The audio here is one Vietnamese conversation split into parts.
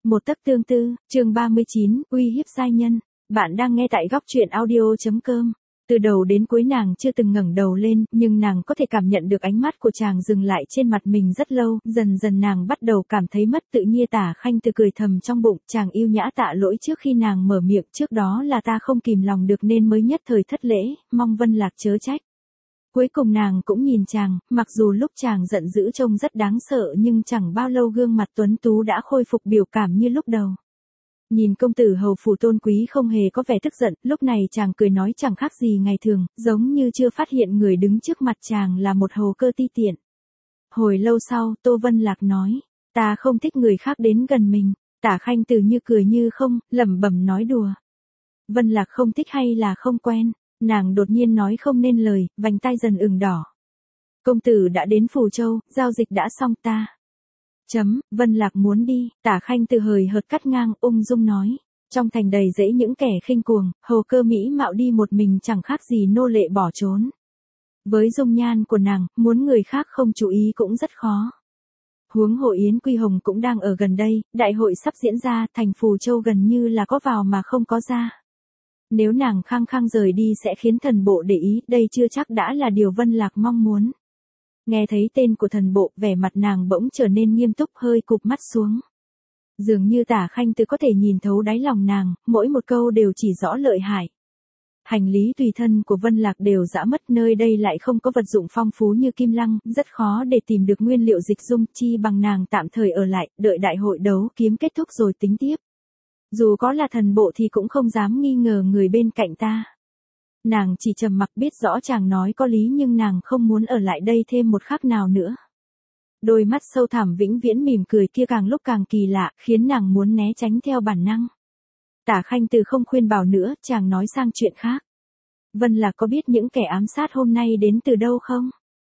Một tấc tương tư, chương 39, uy hiếp giai nhân. Bạn đang nghe tại góc truyện audio.com. Từ đầu đến cuối nàng chưa từng ngẩng đầu lên, nhưng nàng có thể cảm nhận được ánh mắt của chàng dừng lại trên mặt mình rất lâu, dần dần nàng bắt đầu cảm thấy mất tự nhiên. Tả Khanh Từ cười thầm trong bụng, chàng yêu nhã tạ lỗi trước khi nàng mở miệng, trước đó là ta không kìm lòng được nên mới nhất thời thất lễ, mong Vân Lạc chớ trách. Cuối cùng nàng cũng nhìn chàng, mặc dù lúc chàng giận dữ trông rất đáng sợ nhưng chẳng bao lâu gương mặt tuấn tú đã khôi phục biểu cảm như lúc đầu. Nhìn công tử hầu phủ tôn quý không hề có vẻ tức giận, lúc này chàng cười nói chẳng khác gì ngày thường, giống như chưa phát hiện người đứng trước mặt chàng là một hầu cơ ti tiện. Hồi lâu sau, Tô Vân Lạc nói, ta không thích người khác đến gần mình. Tả Khanh Từ như cười như không, lẩm bẩm nói đùa. Vân Lạc không thích hay là không quen? Nàng đột nhiên nói không nên lời, vành tai dần ửng đỏ. Công tử đã đến Phù Châu, giao dịch đã xong ta. Vân Lạc muốn đi, Tả Khanh Từ hời hợt cắt ngang, ung dung nói. Trong thành đầy rẫy những kẻ khinh cuồng, hầu cơ mỹ mạo đi một mình chẳng khác gì nô lệ bỏ trốn. Với dung nhan của nàng, muốn người khác không chú ý cũng rất khó. Huống hồ Yến Quy Hồng cũng đang ở gần đây, đại hội sắp diễn ra, thành Phù Châu gần như là có vào mà không có ra. Nếu nàng khăng khăng rời đi sẽ khiến thần bộ để ý, đây chưa chắc đã là điều Vân Lạc mong muốn. Nghe thấy tên của thần bộ, vẻ mặt nàng bỗng trở nên nghiêm túc, hơi cụp mắt xuống. Dường như Tả Khanh Từ có thể nhìn thấu đáy lòng nàng, mỗi một câu đều chỉ rõ lợi hại. Hành lý tùy thân của Vân Lạc đều dã mất, nơi đây lại không có vật dụng phong phú như kim lăng, rất khó để tìm được nguyên liệu dịch dung, chi bằng nàng tạm thời ở lại, đợi đại hội đấu kiếm kết thúc rồi tính tiếp. Dù có là thần bộ thì cũng không dám nghi ngờ người bên cạnh ta. Nàng chỉ trầm mặc, biết rõ chàng nói có lý nhưng nàng không muốn ở lại đây thêm một khắc nào nữa. Đôi mắt sâu thẳm vĩnh viễn mỉm cười kia càng lúc càng kỳ lạ, khiến nàng muốn né tránh theo bản năng. Tả Khanh Từ không khuyên bảo nữa, chàng nói sang chuyện khác. Vân Lạc có biết những kẻ ám sát hôm nay đến từ đâu không?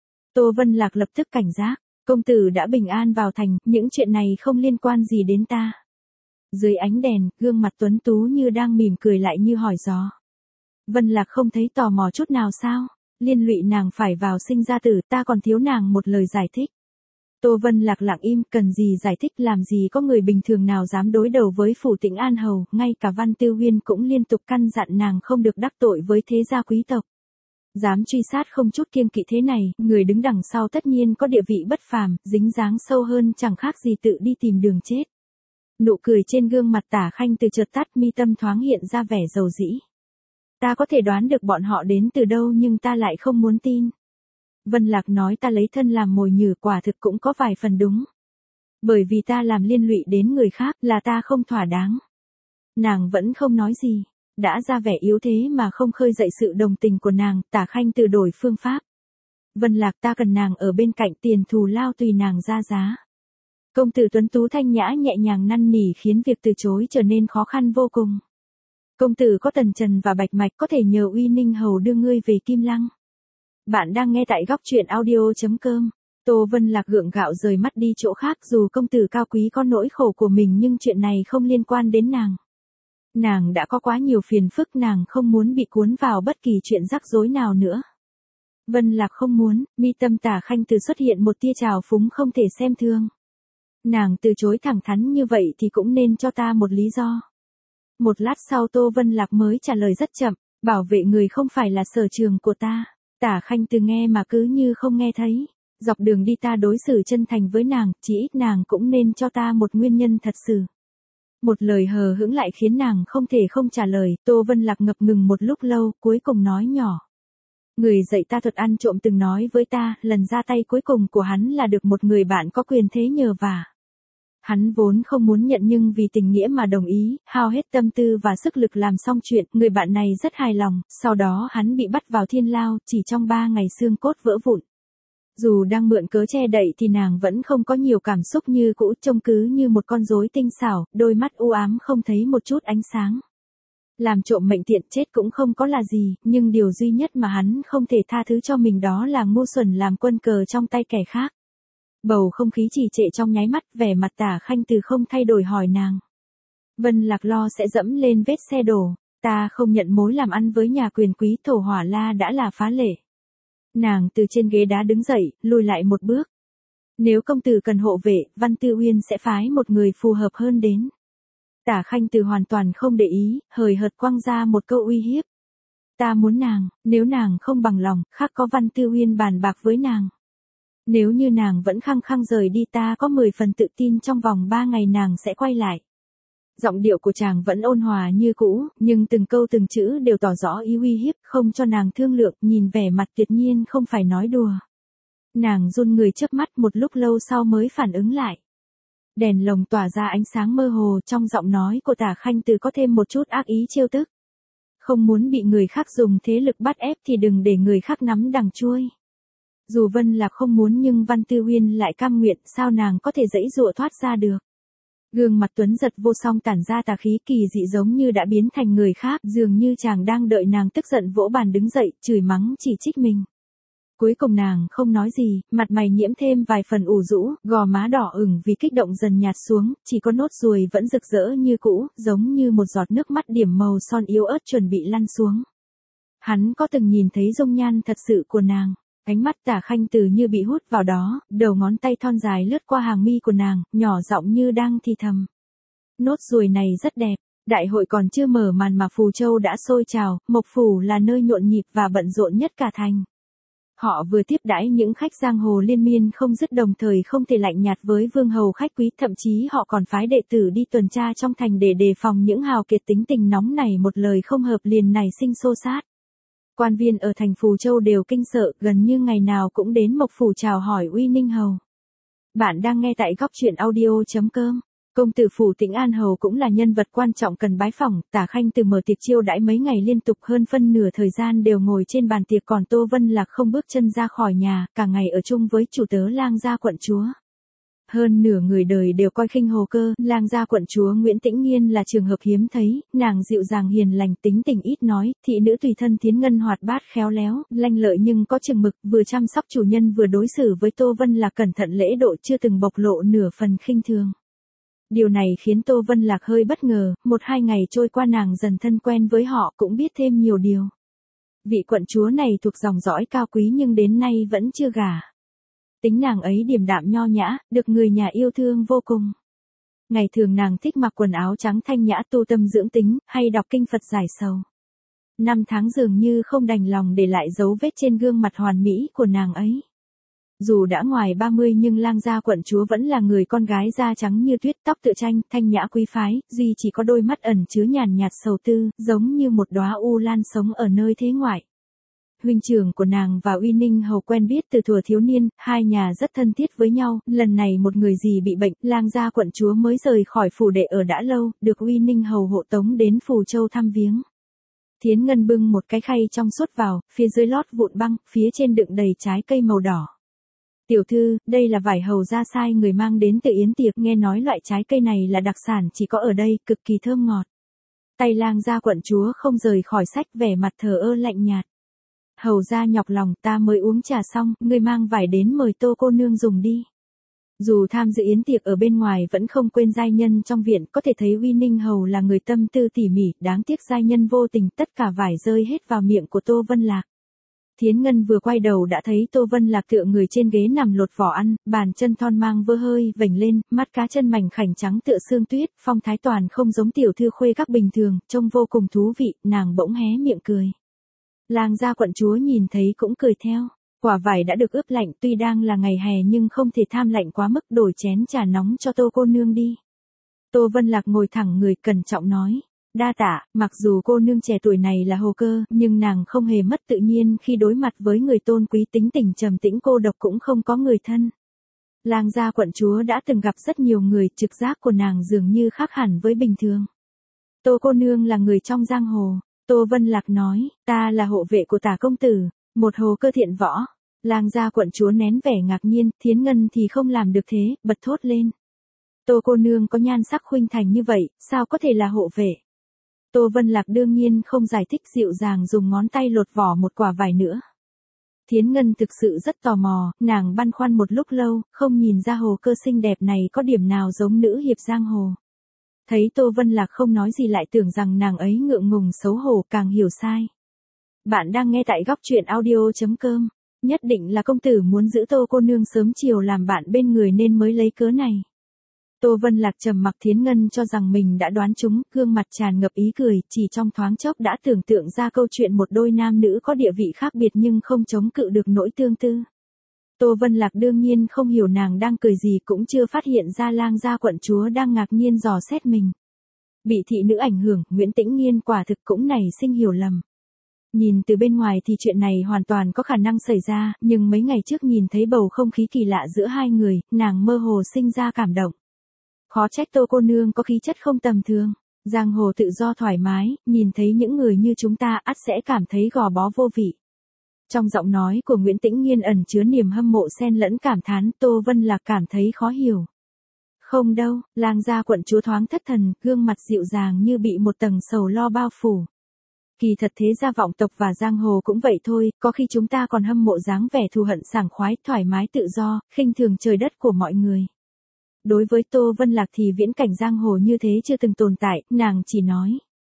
Tô Vân Lạc lập tức cảnh giác, công tử đã bình an vào thành, những chuyện này không liên quan gì đến ta. Dưới ánh đèn, gương mặt tuấn tú như đang mỉm cười lại như hỏi gió. Vân Lạc không thấy tò mò chút nào sao? Liên lụy nàng phải vào sinh ra tử, ta còn thiếu nàng một lời giải thích. Tô Vân Lạc lặng im, cần gì giải thích, làm gì có người bình thường nào dám đối đầu với phủ Tĩnh An hầu, ngay cả Văn Tiêu Huyên cũng liên tục căn dặn nàng không được đắc tội với thế gia quý tộc. Dám truy sát không chút kiêng kỵ thế này, người đứng đằng sau tất nhiên có địa vị bất phàm, dính dáng sâu hơn chẳng khác gì tự đi tìm đường chết. Nụ cười trên gương mặt Tả Khanh Từ chợt tắt, mi tâm thoáng hiện ra vẻ dầu dĩ. Ta có thể đoán được bọn họ đến từ đâu nhưng ta lại không muốn tin. Vân Lạc nói ta lấy thân làm mồi nhử, quả thực cũng có vài phần đúng. Bởi vì ta làm liên lụy đến người khác là ta không thỏa đáng. Nàng vẫn không nói gì, đã ra vẻ yếu thế mà không khơi dậy sự đồng tình của nàng. Tả Khanh Từ đổi phương pháp. Vân Lạc, ta cần nàng ở bên cạnh, tiền thù lao tùy nàng ra giá. Công tử tuấn tú thanh nhã nhẹ nhàng năn nỉ khiến việc từ chối trở nên khó khăn vô cùng. Công tử có Tần Trần và Bạch Mạch, có thể nhờ Uy Ninh hầu đưa ngươi về Kim Lăng. Bạn đang nghe tại góc truyện audio.com. Tô Vân Lạc gượng gạo rời mắt đi chỗ khác, dù công tử cao quý có nỗi khổ của mình nhưng chuyện này không liên quan đến nàng. Nàng đã có quá nhiều phiền phức, nàng không muốn bị cuốn vào bất kỳ chuyện rắc rối nào nữa. Vân Lạc không muốn, mi tâm Tả Khanh Từ xuất hiện một tia trào phúng không thể xem thường. Nàng từ chối thẳng thắn như vậy thì cũng nên cho ta một lý do. Một lát sau Tô Vân Lạc mới trả lời rất chậm, bảo vệ người không phải là sở trường của ta. Tả Khanh Từ nghe mà cứ như không nghe thấy. Dọc đường đi ta đối xử chân thành với nàng, chỉ ít nàng cũng nên cho ta một nguyên nhân thật sự. Một lời hờ hững lại khiến nàng không thể không trả lời. Tô Vân Lạc ngập ngừng một lúc lâu, cuối cùng nói nhỏ. Người dạy ta thuật ăn trộm từng nói với ta, lần ra tay cuối cùng của hắn là được một người bạn có quyền thế nhờ vả. Hắn vốn không muốn nhận nhưng vì tình nghĩa mà đồng ý, hao hết tâm tư và sức lực làm xong chuyện, người bạn này rất hài lòng, sau đó hắn bị bắt vào thiên lao, chỉ trong 3 ngày xương cốt vỡ vụn. Dù đang mượn cớ che đậy thì nàng vẫn không có nhiều cảm xúc như cũ, trông cứ như một con rối tinh xảo, đôi mắt u ám không thấy một chút ánh sáng. Làm trộm mệnh tiện chết cũng không có là gì, nhưng điều duy nhất mà hắn không thể tha thứ cho mình đó là ngu xuẩn làm quân cờ trong tay kẻ khác. Bầu không khí trì trệ trong nháy mắt, vẻ mặt Tả Khanh Từ không thay đổi hỏi nàng. Vân Lạc lo sẽ dẫm lên vết xe đổ, ta không nhận mối làm ăn với nhà quyền quý Thổ Hỏa La đã là phá lệ. Nàng từ trên ghế đá đứng dậy, lùi lại một bước. Nếu công tử cần hộ vệ, Văn Tư Uyên sẽ phái một người phù hợp hơn đến. Tả Khanh Từ hoàn toàn không để ý, hời hợt quăng ra một câu uy hiếp. Ta muốn nàng, nếu nàng không bằng lòng, khác có Văn Tư Uyên bàn bạc với nàng. Nếu như nàng vẫn khăng khăng rời đi ta có 10 phần tự tin trong vòng 3 ngày nàng sẽ quay lại. Giọng điệu của chàng vẫn ôn hòa như cũ, nhưng từng câu từng chữ đều tỏ rõ ý uy hiếp, không cho nàng thương lượng, nhìn vẻ mặt tuyệt nhiên không phải nói đùa. Nàng run người chớp mắt, một lúc lâu sau mới phản ứng lại. Đèn lồng tỏa ra ánh sáng mơ hồ, trong giọng nói của Tả Khanh Từ có thêm một chút ác ý trêu tức. Không muốn bị người khác dùng thế lực bắt ép thì đừng để người khác nắm đằng chuôi. Dù Vân Lạc không muốn nhưng Văn Tư Uyên lại cam nguyện, sao nàng có thể giãy giụa thoát ra được. Gương mặt Tuấn Giật vô song tản ra tà khí kỳ dị giống như đã biến thành người khác, dường như chàng đang đợi nàng tức giận vỗ bàn đứng dậy, chửi mắng chỉ trích mình. Cuối cùng nàng không nói gì, mặt mày nhiễm thêm vài phần ủ rũ, gò má đỏ ửng vì kích động dần nhạt xuống, chỉ có nốt ruồi vẫn rực rỡ như cũ, giống như một giọt nước mắt điểm màu son yếu ớt chuẩn bị lăn xuống. Hắn có từng nhìn thấy dung nhan thật sự của nàng. Ánh mắt Tả Khanh Từ như bị hút vào đó, đầu ngón tay thon dài lướt qua hàng mi của nàng, nhỏ giọng như đang thì thầm. Nốt ruồi này rất đẹp, đại hội còn chưa mở màn mà Phù Châu đã sôi trào, Mộc Phủ là nơi nhộn nhịp và bận rộn nhất cả thành. Họ vừa tiếp đãi những khách giang hồ liên miên không dứt, đồng thời không thể lạnh nhạt với vương hầu khách quý, thậm chí họ còn phái đệ tử đi tuần tra trong thành để đề phòng những hào kiệt tính tình nóng này, một lời không hợp liền nảy sinh xô xát. Quan viên ở thành Phù Châu đều kinh sợ, gần như ngày nào cũng đến Mộc Phủ chào hỏi Uy Ninh Hầu. Bạn đang nghe tại góc truyện audio.com. Công tử phủ Tĩnh An Hầu cũng là nhân vật quan trọng cần bái phỏng. Tả Khanh Từ mở tiệc chiêu đãi mấy ngày liên tục, hơn phân nửa thời gian đều ngồi trên bàn tiệc, còn Tô Vân Lạc không bước chân ra khỏi nhà, cả ngày ở chung với chủ tớ Lang gia quận chúa. Hơn nửa người đời đều coi khinh Hồ Cơ, Lang gia quận chúa Nguyễn Tĩnh Nghiên là trường hợp hiếm thấy, nàng dịu dàng hiền lành, tính tình ít nói, thị nữ tùy thân Thiến Ngân hoạt bát khéo léo, lanh lợi nhưng có chừng mực, vừa chăm sóc chủ nhân vừa đối xử với Tô Vân Lạc cẩn thận lễ độ, chưa từng bộc lộ nửa phần khinh thường. Điều này khiến Tô Vân Lạc hơi bất ngờ, 1-2 ngày trôi qua nàng dần thân quen với họ, cũng biết thêm nhiều điều. Vị quận chúa này thuộc dòng dõi cao quý nhưng đến nay vẫn chưa gả. Tính nàng ấy điềm đạm nho nhã, được người nhà yêu thương vô cùng. Ngày thường nàng thích mặc quần áo trắng thanh nhã, tu tâm dưỡng tính, hay đọc kinh Phật giải sầu. Năm tháng dường như không đành lòng để lại dấu vết trên gương mặt hoàn mỹ của nàng ấy. Dù đã ngoài 30 nhưng Lang gia quận chúa vẫn là người con gái da trắng như tuyết, tóc tựa tranh, thanh nhã quý phái, duy chỉ có đôi mắt ẩn chứa nhàn nhạt sầu tư, giống như một đóa u lan sống ở nơi thế ngoại. Huynh trưởng của nàng và Uy Ninh Hầu quen biết từ thuở thiếu niên, hai nhà rất thân thiết với nhau, lần này một người dì bị bệnh, Lang gia quận chúa mới rời khỏi phủ đệ ở đã lâu, được Uy Ninh Hầu hộ tống đến Phù Châu thăm viếng. Thiến Ngân bưng một cái khay trong suốt vào, phía dưới lót vụn băng, phía trên đựng đầy trái cây màu đỏ. Tiểu thư, đây là vải hầu ra sai người mang đến từ yến tiệc, nghe nói loại trái cây này là đặc sản chỉ có ở đây, cực kỳ thơm ngọt. Tay Lang gia quận chúa không rời khỏi sách, vẻ mặt thờ ơ lạnh nhạt. Hầu ra nhọc lòng, ta mới uống trà xong, ngươi mang vải đến mời Tô cô nương dùng đi. Dù tham dự yến tiệc ở bên ngoài vẫn không quên giai nhân trong viện, có thể thấy Uy Ninh Hầu là người tâm tư tỉ mỉ, đáng tiếc giai nhân vô tình, tất cả vải rơi hết vào miệng của Tô Vân Lạc. Thiến Ngân vừa quay đầu đã thấy Tô Vân Lạc tựa người trên ghế nằm lột vỏ ăn, bàn chân thon mang vơ hơi vểnh lên, mắt cá chân mảnh khảnh trắng tựa sương tuyết, phong thái toàn không giống tiểu thư khuê các bình thường, trông vô cùng thú vị, nàng bỗng hé miệng cười. Lang gia quận chúa nhìn thấy cũng cười theo, quả vải đã được ướp lạnh, tuy đang là ngày hè nhưng không thể tham lạnh quá mức, đổi chén trà nóng cho Tô cô nương đi. Tô Vân Lạc ngồi thẳng người cẩn trọng nói. Đa tạ, mặc dù cô nương trẻ tuổi này là Hồ Cơ, nhưng nàng không hề mất tự nhiên khi đối mặt với người tôn quý, tính tình trầm tĩnh cô độc, cũng không có người thân. Lang gia quận chúa đã từng gặp rất nhiều người, trực giác của nàng dường như khác hẳn với bình thường. Tô cô nương là người trong giang hồ. Tô Vân Lạc nói, ta là hộ vệ của Tả công tử, một Hồ Cơ thiện võ. Lang gia quận chúa nén vẻ ngạc nhiên, Thiến Ngân thì không làm được thế, bật thốt lên. Tô cô nương có nhan sắc khuynh thành như vậy, sao có thể là hộ vệ? Tô Vân Lạc đương nhiên không giải thích, dịu dàng dùng ngón tay lột vỏ một quả vải nữa. Thiến Ngân thực sự rất tò mò, nàng băn khoăn một lúc lâu, không nhìn ra Hồ Cơ xinh đẹp này có điểm nào giống nữ hiệp giang hồ. Thấy Tô Vân Lạc không nói gì lại tưởng rằng nàng ấy ngượng ngùng xấu hổ, càng hiểu sai. Bạn đang nghe tại góc truyện audio.com, nhất định là công tử muốn giữ Tô cô nương sớm chiều làm bạn bên người nên mới lấy cớ này. Tô Vân Lạc trầm mặc. Thiến Ngân cho rằng mình đã đoán trúng, gương mặt tràn ngập ý cười, chỉ trong thoáng chốc đã tưởng tượng ra câu chuyện một đôi nam nữ có địa vị khác biệt nhưng không chống cự được nỗi tương tư. Tô Vân Lạc đương nhiên không hiểu nàng đang cười gì, cũng chưa phát hiện ra Lang gia quận chúa đang ngạc nhiên dò xét mình. Bị thị nữ ảnh hưởng, Nguyễn Tĩnh Nghiên quả thực cũng nảy sinh hiểu lầm. Nhìn từ bên ngoài thì chuyện này hoàn toàn có khả năng xảy ra, nhưng mấy ngày trước nhìn thấy bầu không khí kỳ lạ giữa hai người, nàng mơ hồ sinh ra cảm động. Khó trách Tô cô nương có khí chất không tầm thường. Giang hồ tự do thoải mái, nhìn thấy những người như chúng ta ắt sẽ cảm thấy gò bó vô vị. Trong giọng nói của Nguyễn Tĩnh Nghiên ẩn chứa niềm hâm mộ xen lẫn cảm thán. Tô Vân Lạc cảm thấy khó hiểu. Không đâu, Lang gia quận chúa thoáng thất thần, gương mặt dịu dàng như bị một tầng sầu lo bao phủ. Kỳ thật thế gia vọng tộc và giang hồ cũng vậy thôi, có khi chúng ta còn hâm mộ dáng vẻ thù hận sảng khoái, thoải mái tự do, khinh thường trời đất của mọi người. Đối với Tô Vân Lạc thì viễn cảnh giang hồ như thế chưa từng tồn tại, nàng chỉ nói.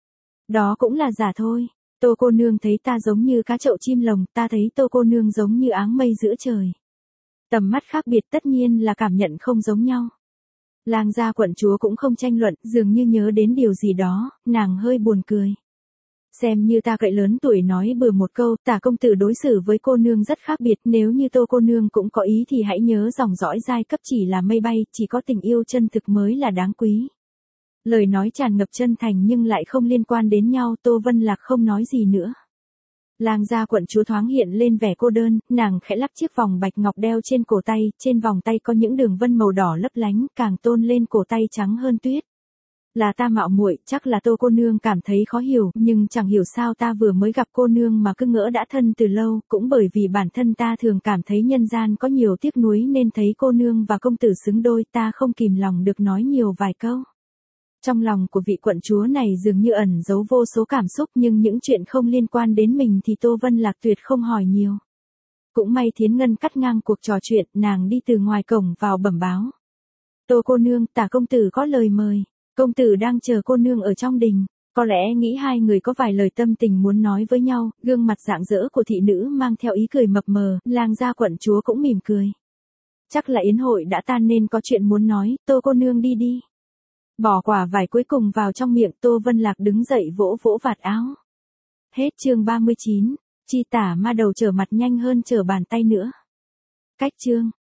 Đó cũng là giả thôi. Tô cô nương thấy ta giống như cá chậu chim lồng, ta thấy Tô cô nương giống như áng mây giữa trời. Tầm mắt khác biệt tất nhiên là cảm nhận không giống nhau. Lang gia quận chúa cũng không tranh luận, dường như nhớ đến điều gì đó, nàng hơi buồn cười. Xem như ta cậy lớn tuổi nói bừa một câu, Tả công tử đối xử với cô nương rất khác biệt, nếu như Tô cô nương cũng có ý thì hãy nhớ dòng dõi giai cấp chỉ là mây bay, chỉ có tình yêu chân thực mới là đáng quý. Lời nói tràn ngập chân thành nhưng lại không liên quan đến nhau. Tô Vân Lạc không nói gì nữa. Lang gia quận chúa thoáng hiện lên vẻ cô đơn, nàng khẽ lắc chiếc vòng bạch ngọc đeo trên cổ tay, trên vòng tay có những đường vân màu đỏ lấp lánh, càng tôn lên cổ tay trắng hơn tuyết. Là ta mạo muội, chắc là Tô cô nương cảm thấy khó hiểu, nhưng chẳng hiểu sao ta vừa mới gặp cô nương mà cứ ngỡ đã thân từ lâu, cũng bởi vì bản thân ta thường cảm thấy nhân gian có nhiều tiếc nuối nên thấy cô nương và công tử xứng đôi, ta không kìm lòng được nói nhiều vài câu. Trong lòng của vị quận chúa này dường như ẩn giấu vô số cảm xúc, nhưng những chuyện không liên quan đến mình thì Tô Vân Lạc tuyệt không hỏi nhiều. Cũng may Thiến Ngân cắt ngang cuộc trò chuyện, nàng đi từ ngoài cổng vào bẩm báo. Tô cô nương, Tả công tử có lời mời. Công tử đang chờ cô nương ở trong đình. Có lẽ nghĩ hai người có vài lời tâm tình muốn nói với nhau, gương mặt rạng rỡ của thị nữ mang theo ý cười mập mờ, Lang gia quận chúa cũng mỉm cười. Chắc là yến hội đã tan nên có chuyện muốn nói, Tô cô nương đi đi. Bỏ quả vải cuối cùng vào trong miệng, Tô Vân Lạc đứng dậy vỗ vỗ vạt áo. Hết chương 39, chi tả ma đầu trở mặt nhanh hơn trở bàn tay nữa. Cách chương.